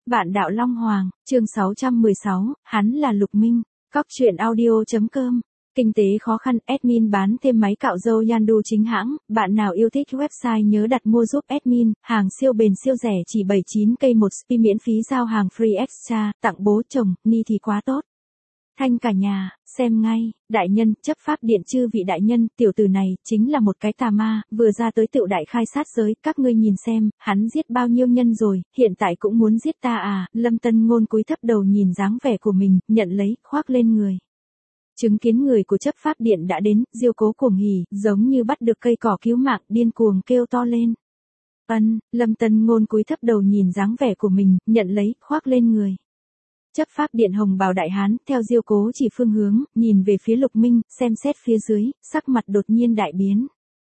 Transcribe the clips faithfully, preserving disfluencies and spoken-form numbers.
Bạn đạo Long Hoàng, chương sáu trăm mười sáu, hắn là Lục Minh. Cóc truyện audio chấm com. Kinh tế khó khăn, admin bán thêm máy cạo râu Yandu chính hãng, bạn nào yêu thích website nhớ đặt mua giúp admin, hàng siêu bền siêu rẻ chỉ bảy mươi chín k một spi miễn phí giao hàng free extra, tặng bố chồng, ni thì quá tốt. Thanh cả nhà, xem ngay, đại nhân, chấp pháp điện chư vị đại nhân, tiểu tử này, chính là một cái tà ma, vừa ra tới tựu đại khai sát giới, các ngươi nhìn xem, hắn giết bao nhiêu nhân rồi, hiện tại cũng muốn giết ta à, Lâm Tân Ngôn cúi thấp đầu nhìn dáng vẻ của mình, nhận lấy, khoác lên người. Chứng kiến người của chấp pháp điện đã đến, Diêu Cố cuồng hỉ, giống như bắt được cây cỏ cứu mạng, điên cuồng kêu to lên. Ân, Lâm Tân Ngôn cúi thấp đầu nhìn dáng vẻ của mình, nhận lấy, khoác lên người. Chấp pháp điện hồng bào đại hán, theo Diêu Cố chỉ phương hướng, nhìn về phía Lục Minh, xem xét phía dưới, sắc mặt đột nhiên đại biến.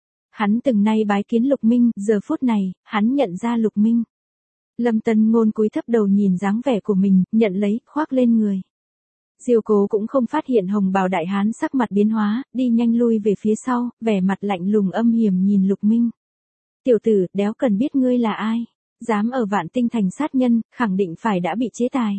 Hắn từng nay bái kiến Lục Minh, giờ phút này, hắn nhận ra Lục Minh. Lâm Tân Ngôn cúi thấp đầu nhìn dáng vẻ của mình, nhận lấy, khoác lên người. Diêu Cố cũng không phát hiện hồng bào đại hán sắc mặt biến hóa, đi nhanh lui về phía sau, vẻ mặt lạnh lùng âm hiểm nhìn Lục Minh. Tiểu tử, đéo cần biết ngươi là ai, dám ở Vạn Tinh Thành sát nhân, khẳng định phải đã bị chế tài.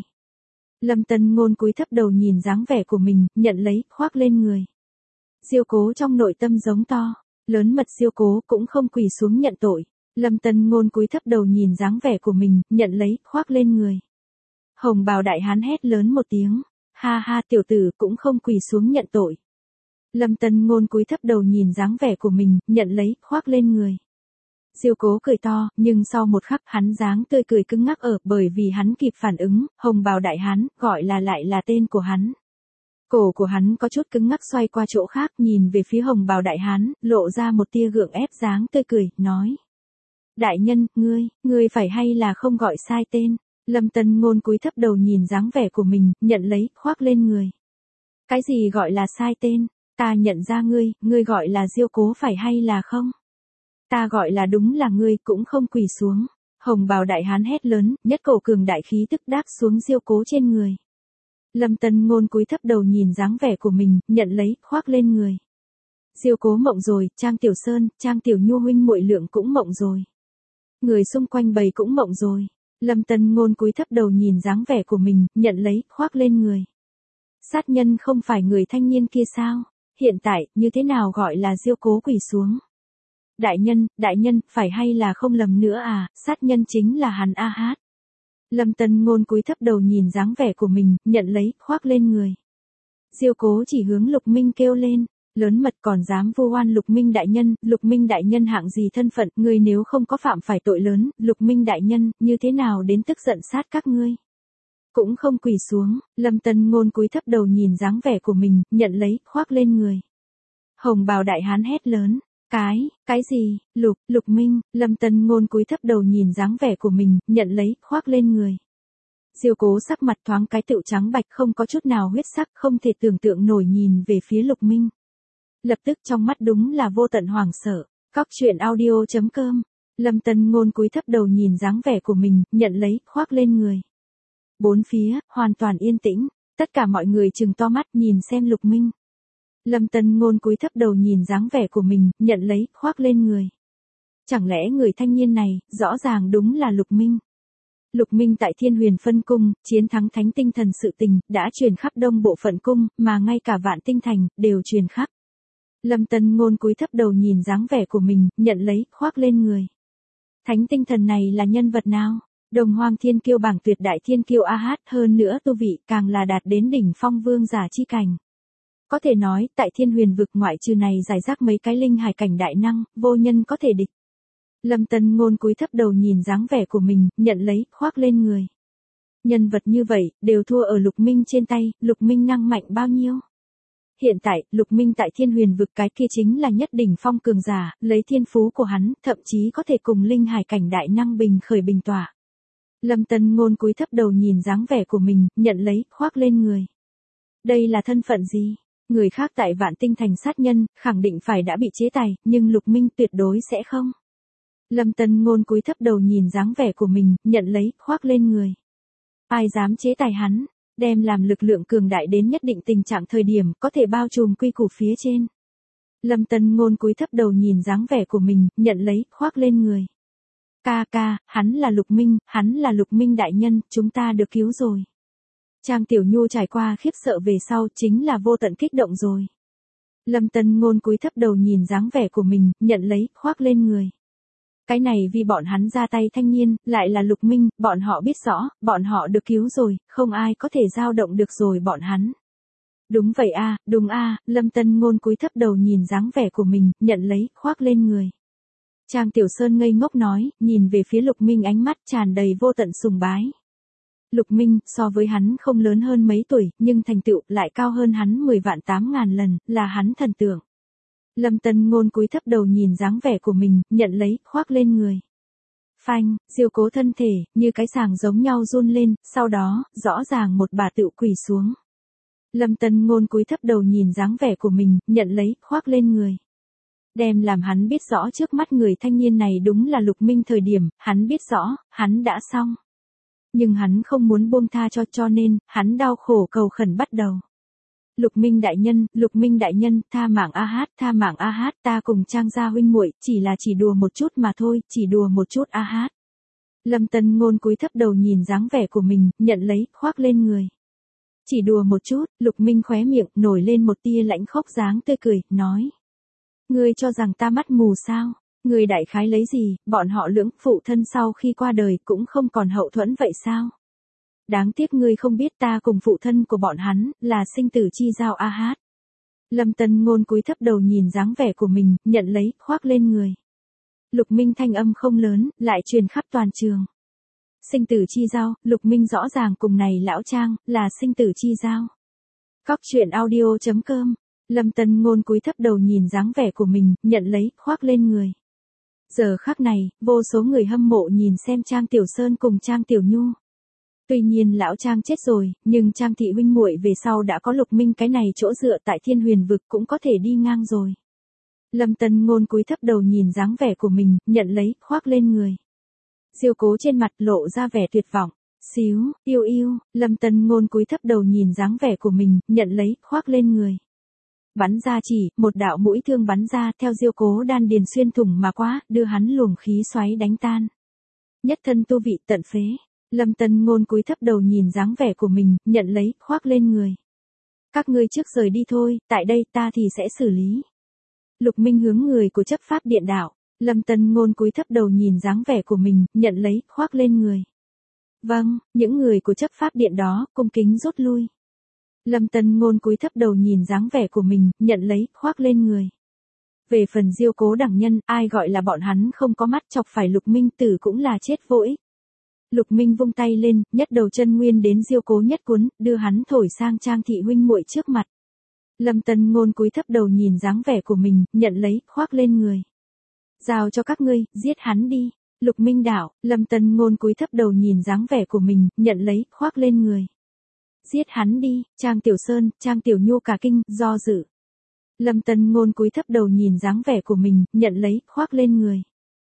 Lâm Tân Ngôn cúi thấp đầu nhìn dáng vẻ của mình, nhận lấy, khoác lên người. Diêu Cố trong nội tâm giống to, lớn mật Diêu Cố cũng không quỳ xuống nhận tội. Lâm Tân Ngôn cúi thấp đầu nhìn dáng vẻ của mình, nhận lấy, khoác lên người. Hồng bào đại hán hét lớn một tiếng, ha ha tiểu tử cũng không quỳ xuống nhận tội. Lâm Tân Ngôn cúi thấp đầu nhìn dáng vẻ của mình, nhận lấy, khoác lên người. Diêu Cố cười to, nhưng sau một khắc hắn dáng tươi cười cứng ngắc ở, bởi vì hắn kịp phản ứng, hồng bào đại hán, gọi là lại là tên của hắn. Cổ của hắn có chút cứng ngắc xoay qua chỗ khác, nhìn về phía hồng bào đại hán, lộ ra một tia gượng ép dáng tươi cười, nói. Đại nhân, ngươi, ngươi phải hay là không gọi sai tên. Lâm Tân Ngôn cúi thấp đầu nhìn dáng vẻ của mình, nhận lấy, khoác lên người. Cái gì gọi là sai tên, ta nhận ra ngươi, ngươi gọi là Diêu Cố phải hay là không? Ta gọi là đúng là ngươi cũng không quỳ xuống. Hồng bào đại hán hét lớn, nhất cổ cường đại khí tức đáp xuống Diêu Cố trên người. Lâm Tân Ngôn cúi thấp đầu nhìn dáng vẻ của mình, nhận lấy, khoác lên người. Diêu Cố mộng rồi, Trang Tiểu Sơn, Trang Tiểu Nhu huynh muội lượng cũng mộng rồi. Người xung quanh bầy cũng mộng rồi. Lâm Tân Ngôn cúi thấp đầu nhìn dáng vẻ của mình, nhận lấy, khoác lên người. Sát nhân không phải người thanh niên kia sao? Hiện tại, như thế nào gọi là Diêu Cố quỳ xuống? Đại nhân, đại nhân, phải hay là không lầm nữa à, sát nhân chính là hắn a hát. Lâm Tân Ngôn cúi thấp đầu nhìn dáng vẻ của mình, nhận lấy, khoác lên người. Diêu Cố chỉ hướng Lục Minh kêu lên, lớn mật còn dám vu oan Lục Minh đại nhân, Lục Minh đại nhân hạng gì thân phận, ngươi nếu không có phạm phải tội lớn, Lục Minh đại nhân, như thế nào đến tức giận sát các ngươi. Cũng không quỳ xuống, Lâm Tân Ngôn cúi thấp đầu nhìn dáng vẻ của mình, nhận lấy, khoác lên người. Hồng bào đại hán hét lớn. Cái, cái gì, Lục, Lục Minh, Lâm Tân Ngôn cúi thấp đầu nhìn dáng vẻ của mình, nhận lấy, khoác lên người. Diêu Cố sắc mặt thoáng cái tựu trắng bạch không có chút nào huyết sắc, không thể tưởng tượng nổi nhìn về phía Lục Minh. Lập tức trong mắt đúng là vô tận hoảng sợ. Cóc truyện audio chấm com. Lâm Tân Ngôn cúi thấp đầu nhìn dáng vẻ của mình, nhận lấy, khoác lên người. Bốn phía, hoàn toàn yên tĩnh, tất cả mọi người trừng to mắt nhìn xem Lục Minh. Lâm Tân Ngôn cúi thấp đầu nhìn dáng vẻ của mình, nhận lấy, khoác lên người. Chẳng lẽ người thanh niên này, rõ ràng đúng là Lục Minh. Lục Minh tại Thiên Huyền Phân Cung, chiến thắng Thánh Tinh Thần sự tình, đã truyền khắp đông bộ phận cung, mà ngay cả Vạn Tinh Thành, đều truyền khắp. Lâm Tân Ngôn cúi thấp đầu nhìn dáng vẻ của mình, nhận lấy, khoác lên người. Thánh Tinh Thần này là nhân vật nào? Đồng Hoang Thiên Kiêu bảng tuyệt đại thiên kiêu a hát, hơn nữa tu vị, càng là đạt đến đỉnh phong vương giả chi cảnh. Có thể nói, tại Thiên Huyền vực ngoại trừ này giải rác mấy cái linh hải cảnh đại năng, vô nhân có thể địch. Lâm Tân Ngôn cúi thấp đầu nhìn dáng vẻ của mình, nhận lấy, khoác lên người. Nhân vật như vậy, đều thua ở Lục Minh trên tay, Lục Minh năng mạnh bao nhiêu? Hiện tại, Lục Minh tại Thiên Huyền vực cái kia chính là nhất đỉnh phong cường giả, lấy thiên phú của hắn, thậm chí có thể cùng linh hải cảnh đại năng bình khởi bình tỏa. Lâm Tân Ngôn cúi thấp đầu nhìn dáng vẻ của mình, nhận lấy, khoác lên người. Đây là thân phận gì? Người khác tại Vạn Tinh Thành sát nhân, khẳng định phải đã bị chế tài, nhưng Lục Minh tuyệt đối sẽ không. Lâm Tân Ngôn cúi thấp đầu nhìn dáng vẻ của mình, nhận lấy, khoác lên người. Ai dám chế tài hắn, đem làm lực lượng cường đại đến nhất định tình trạng thời điểm, có thể bao trùm quy củ phía trên. Lâm Tân Ngôn cúi thấp đầu nhìn dáng vẻ của mình, nhận lấy, khoác lên người. Ca ca, hắn là Lục Minh, hắn là Lục Minh đại nhân, chúng ta được cứu rồi. Trang Tiểu Nhu trải qua khiếp sợ về sau chính là vô tận kích động rồi. Lâm Tân Ngôn cúi thấp đầu nhìn dáng vẻ của mình, nhận lấy, khoác lên người. Cái này vì bọn hắn ra tay thanh niên, lại là Lục Minh, bọn họ biết rõ, bọn họ được cứu rồi, không ai có thể dao động được rồi bọn hắn. Đúng vậy a, đúng a, Lâm Tân Ngôn cúi thấp đầu nhìn dáng vẻ của mình, nhận lấy, khoác lên người. Trang Tiểu Sơn ngây ngốc nói, nhìn về phía Lục Minh ánh mắt tràn đầy vô tận sùng bái. Lục Minh, so với hắn không lớn hơn mấy tuổi, nhưng thành tựu lại cao hơn hắn mười vạn tám ngàn lần, là hắn thần tượng. Lâm Tân Ngôn cúi thấp đầu nhìn dáng vẻ của mình, nhận lấy, khoác lên người. Phanh, Diêu Cố thân thể, như cái sàng giống nhau run lên, sau đó, rõ ràng một bà tựu quỳ xuống. Lâm Tân Ngôn cúi thấp đầu nhìn dáng vẻ của mình, nhận lấy, khoác lên người. Đem làm hắn biết rõ trước mắt người thanh niên này đúng là Lục Minh thời điểm, hắn biết rõ, hắn đã xong. Nhưng hắn không muốn buông tha cho cho nên, hắn đau khổ cầu khẩn bắt đầu. Lục Minh đại nhân, Lục Minh đại nhân, tha mạng a hát, tha mạng a hát, ta cùng Trang gia huynh muội, chỉ là chỉ đùa một chút mà thôi, chỉ đùa một chút a hát. Lâm Tân Ngôn cúi thấp đầu nhìn dáng vẻ của mình, nhận lấy, khoác lên người. Chỉ đùa một chút, Lục Minh khóe miệng, nổi lên một tia lãnh khốc dáng tươi cười, nói. Ngươi cho rằng ta mắt mù sao? Ngươi đại khái lấy gì, bọn họ lưỡng, phụ thân sau khi qua đời cũng không còn hậu thuẫn vậy sao? Đáng tiếc ngươi không biết ta cùng phụ thân của bọn hắn, là sinh tử chi giao a hát. Lâm Tân Ngôn cúi thấp đầu nhìn dáng vẻ của mình, nhận lấy, khoác lên người. Lục Minh thanh âm không lớn, lại truyền khắp toàn trường. Sinh tử chi giao, Lục Minh rõ ràng cùng này lão Trang, là sinh tử chi giao. Cóc truyện audio chấm com. Lâm Tân Ngôn cúi thấp đầu nhìn dáng vẻ của mình, nhận lấy, khoác lên người. Giờ khắc này, vô số người hâm mộ nhìn xem Trang Tiểu Sơn cùng Trang Tiểu Nhu. Tuy nhiên lão Trang chết rồi, nhưng Trang thị huynh muội về sau đã có Lục Minh cái này chỗ dựa tại Thiên Huyền vực cũng có thể đi ngang rồi. Lâm Tân Ngôn cúi thấp đầu nhìn dáng vẻ của mình, nhận lấy, khoác lên người. Diêu Cố trên mặt lộ ra vẻ tuyệt vọng. Xíu, yêu yêu, Lâm Tân Ngôn cúi thấp đầu nhìn dáng vẻ của mình, nhận lấy, khoác lên người. Bắn ra chỉ, một đạo mũi thương bắn ra, theo Diêu Cố đan điền xuyên thủng mà qua, đưa hắn luồng khí xoáy đánh tan. Nhất thân tu vị tận phế. Lâm Tân Ngôn cúi thấp đầu nhìn dáng vẻ của mình, nhận lấy, khoác lên người. Các ngươi trước rời đi thôi, tại đây ta thì sẽ xử lý. Lục Minh hướng người của chấp pháp điện đạo. Lâm Tân Ngôn cúi thấp đầu nhìn dáng vẻ của mình, nhận lấy, khoác lên người. Vâng, những người của chấp pháp điện đó, cung kính rút lui. Lâm Tân Ngôn cúi thấp đầu nhìn dáng vẻ của mình, nhận lấy, khoác lên người. Về phần Diêu Cố đẳng nhân, ai gọi là bọn hắn không có mắt chọc phải Lục Minh tử cũng là chết vô ích. Lục Minh vung tay lên, nhất đầu chân nguyên đến Diêu Cố nhất cuốn, đưa hắn thổi sang Trang thị huynh muội trước mặt. Lâm Tân Ngôn cúi thấp đầu nhìn dáng vẻ của mình, nhận lấy, khoác lên người. Giao cho các ngươi, giết hắn đi. Lục Minh đạo, Lâm Tân Ngôn cúi thấp đầu nhìn dáng vẻ của mình, nhận lấy, khoác lên người. Giết hắn đi, Trang Tiểu Sơn, Trang Tiểu Nhu cả kinh, do dự. Lâm Tân Ngôn cúi thấp đầu nhìn dáng vẻ của mình, nhận lấy, khoác lên người.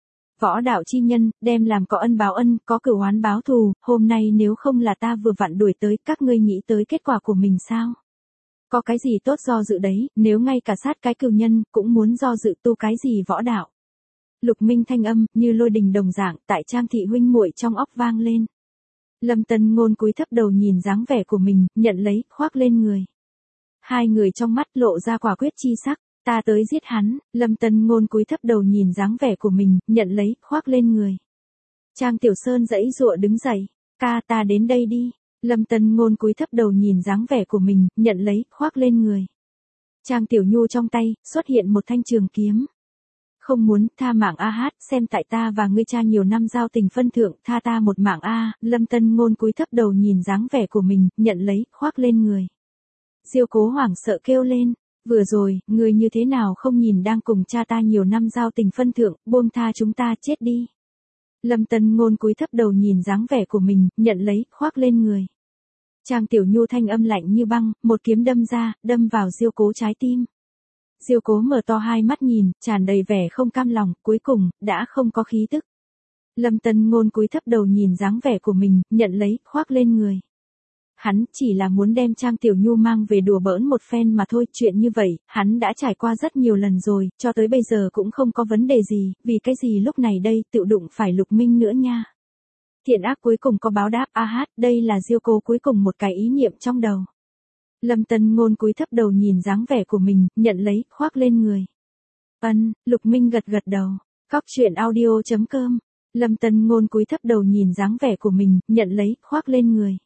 Võ đạo chi nhân, đem làm có ân báo ân, có cửu oán báo thù, hôm nay nếu không là ta vừa vặn đuổi tới, các ngươi nghĩ tới kết quả của mình sao? Có cái gì tốt do dự đấy, nếu ngay cả sát cái cừu nhân, cũng muốn do dự tu cái gì võ đạo. Lục Minh thanh âm, như lôi đình đồng dạng, tại Trang thị huynh muội trong óc vang lên. Lâm Tân Ngôn cúi thấp đầu nhìn dáng vẻ của mình, nhận lấy, khoác lên người. Hai người trong mắt lộ ra quả quyết chi sắc, ta tới giết hắn. Lâm Tân Ngôn cúi thấp đầu nhìn dáng vẻ của mình, nhận lấy, khoác lên người. Trang Tiểu Sơn giãy giụa đứng dậy, ca ta đến đây đi. Lâm Tân Ngôn cúi thấp đầu nhìn dáng vẻ của mình, nhận lấy, khoác lên người. Trang Tiểu Nhu trong tay, xuất hiện một thanh trường kiếm. Không muốn, tha mạng a hát, xem tại ta và ngươi cha nhiều năm giao tình phân thượng, tha ta một mạng a. Lâm Tân Ngôn cúi thấp đầu nhìn dáng vẻ của mình, nhận lấy, khoác lên người. Diêu Cố hoảng sợ kêu lên, vừa rồi, ngươi như thế nào không nhìn đang cùng cha ta nhiều năm giao tình phân thượng, buông tha chúng ta chết đi. Lâm Tân Ngôn cúi thấp đầu nhìn dáng vẻ của mình, nhận lấy, khoác lên người. Trang Tiểu Nhu thanh âm lạnh như băng, một kiếm đâm ra, đâm vào Diêu Cố trái tim. Diêu Cố mở to hai mắt nhìn, tràn đầy vẻ không cam lòng, cuối cùng, đã không có khí tức. Lâm Tân Ngôn cúi thấp đầu nhìn dáng vẻ của mình, nhận lấy, khoác lên người. hắn chỉ là muốn đem Trang Tiểu Nhu mang về đùa bỡn một phen mà thôi, chuyện như vậy, hắn đã trải qua rất nhiều lần rồi, cho tới bây giờ cũng không có vấn đề gì, vì cái gì lúc này đây, tự đụng phải Lục Minh nữa nha. Thiện ác cuối cùng có báo đáp, a hát, đây là Diêu Cô cuối cùng một cái ý niệm trong đầu. Lâm Tân Ngôn cúi thấp đầu nhìn dáng vẻ của mình, nhận lấy, khoác lên người. Ân, Lục Minh gật gật đầu. Cóc truyện audio chấm com. Lâm Tân Ngôn cúi thấp đầu nhìn dáng vẻ của mình, nhận lấy, khoác lên người.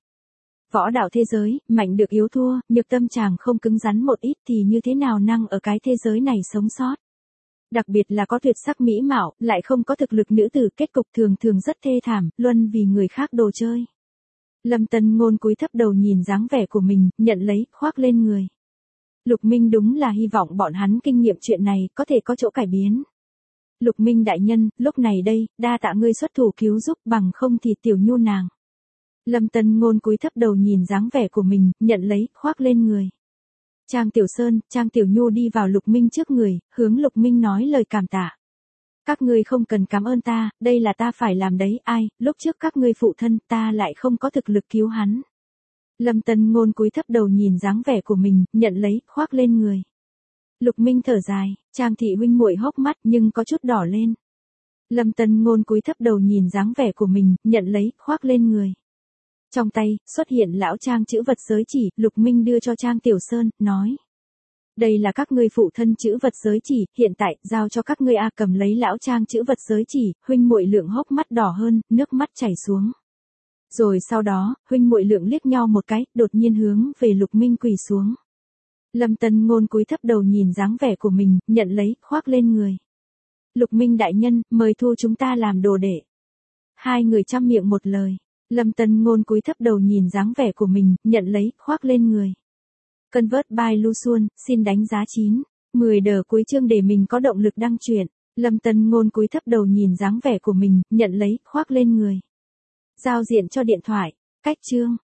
Võ đạo thế giới, mạnh được yếu thua, nhược tâm chàng không cứng rắn một ít thì như thế nào năng ở cái thế giới này sống sót. Đặc biệt là có tuyệt sắc mỹ mạo, lại không có thực lực nữ tử, kết cục thường thường rất thê thảm, luân vì người khác đồ chơi. Lâm Tân Ngôn cúi thấp đầu nhìn dáng vẻ của mình, nhận lấy, khoác lên người. Lục Minh đúng là hy vọng bọn hắn kinh nghiệm chuyện này có thể có chỗ cải biến. Lục Minh đại nhân, lúc này đây, đa tạ ngươi xuất thủ cứu giúp, bằng không thì Tiểu Nhu nàng. Lâm Tân Ngôn cúi thấp đầu nhìn dáng vẻ của mình, nhận lấy, khoác lên người. Trang Tiểu Sơn, Trang Tiểu Nhu đi vào Lục Minh trước người, hướng Lục Minh nói lời cảm tạ. Các ngươi không cần cảm ơn ta, đây là ta phải làm đấy, ai, lúc trước các ngươi phụ thân, ta lại không có thực lực cứu hắn. Lâm Tân Ngôn cúi thấp đầu nhìn dáng vẻ của mình, nhận lấy, khoác lên người. Lục Minh thở dài, Trang thị huynh muội hốc mắt nhưng có chút đỏ lên. Lâm Tân Ngôn cúi thấp đầu nhìn dáng vẻ của mình, nhận lấy, khoác lên người. Trong tay, xuất hiện lão Trang chữ vật giới chỉ, Lục Minh đưa cho Trang Tiểu Sơn, nói. Đây là các ngươi phụ thân chữ vật giới chỉ, hiện tại, giao cho các ngươi a. Cầm lấy lão Trang chữ vật giới chỉ, huynh muội lượng hốc mắt đỏ hơn, nước mắt chảy xuống. Rồi sau đó, huynh muội lượng liếc nhau một cái, đột nhiên hướng về Lục Minh quỳ xuống. Lâm Tân Ngôn cúi thấp đầu nhìn dáng vẻ của mình, nhận lấy, khoác lên người. Lục Minh đại nhân, mời thu chúng ta làm đồ đệ. Hai người chăm miệng một lời. Lâm Tân Ngôn cúi thấp đầu nhìn dáng vẻ của mình, nhận lấy, khoác lên người. Convert by Lu Xuân, xin đánh giá chín. mười đờ cuối chương để mình có động lực đăng truyện. Lâm Tân Ngôn cúi thấp đầu nhìn dáng vẻ của mình, nhận lấy, khoác lên người. Giao diện cho điện thoại. Cách chương.